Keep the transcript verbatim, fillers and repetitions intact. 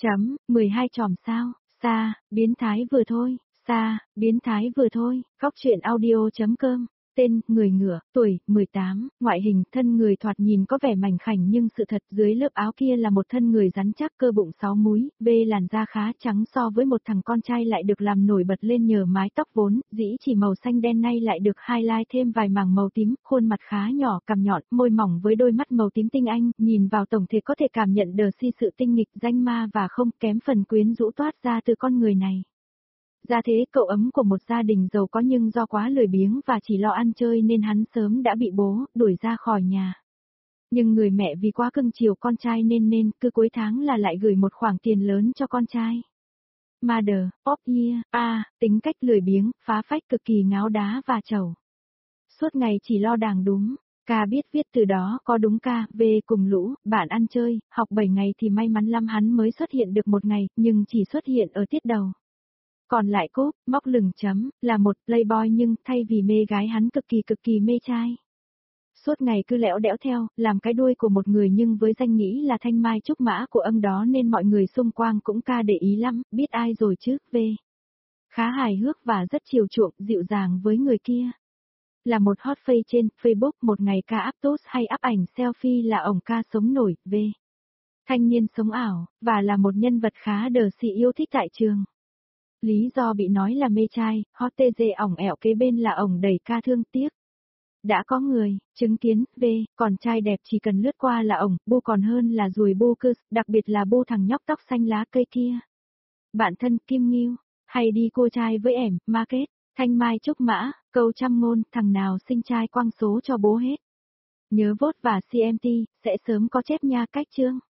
Chấm, mười hai chòm sao, xa, biến thái vừa thôi, xa, biến thái vừa thôi, góc truyện audio.com, tên, người ngựa, tuổi, mười tám, ngoại hình, thân người thoạt nhìn có vẻ mảnh khảnh nhưng sự thật dưới lớp áo kia là một thân người rắn chắc cơ bụng sáu múi, B làn da khá trắng so với một thằng con trai lại được làm nổi bật lên nhờ mái tóc vốn, dĩ chỉ màu xanh đen nay lại được highlight thêm vài mảng màu tím, khuôn mặt khá nhỏ, cằm nhọn, môi mỏng với đôi mắt màu tím tinh anh, nhìn vào tổng thể có thể cảm nhận đờ si sự tinh nghịch danh ma và không kém phần quyến rũ toát ra từ con người này. Ra thế cậu ấm của một gia đình giàu có nhưng do quá lười biếng và chỉ lo ăn chơi nên hắn sớm đã bị bố đuổi ra khỏi nhà. Nhưng người mẹ vì quá cưng chiều con trai nên nên cứ cuối tháng là lại gửi một khoản tiền lớn cho con trai. Mother, of year, a, tính cách lười biếng, phá phách cực kỳ ngáo đá và trầu. Suốt ngày chỉ lo đàng đúng. Ca biết viết từ đó có đúng ca, về cùng lũ, bạn ăn chơi, học bảy ngày thì may mắn lắm hắn mới xuất hiện được một ngày, nhưng chỉ xuất hiện ở tiết đầu. Còn lại cốp, móc lửng chấm, là một playboy nhưng thay vì mê gái hắn cực kỳ cực kỳ mê trai. Suốt ngày cứ lẽo đẽo theo, làm cái đuôi của một người nhưng với danh nghĩ là thanh mai trúc mã của ông đó nên mọi người xung quanh cũng ca để ý lắm, biết ai rồi chứ, về. Khá hài hước và rất chiều chuộng, dịu dàng với người kia. Là một hot face trên Facebook, một ngày ca up post hay up ảnh selfie là ổng ca sống nổi, về. Thanh niên sống ảo, và là một nhân vật khá đờ xị yêu thích tại trường. Lý do bị nói là mê trai, hot tê dê ỏng ẻo kế bên là ổng đầy ca thương tiếc. Đã có người, chứng kiến, về, còn trai đẹp chỉ cần lướt qua là ổng, bu còn hơn là ruồi bu cư, đặc biệt là bu thằng nhóc tóc xanh lá cây kia. Bạn thân Kim Nghiêu, hay đi cua trai với ẻm, market, thanh mai trúc mã, câu trăm ngôn, thằng nào sinh trai quăng số cho bố hết. Nhớ vote và xê em tê, sẽ sớm có chép nha cách chương.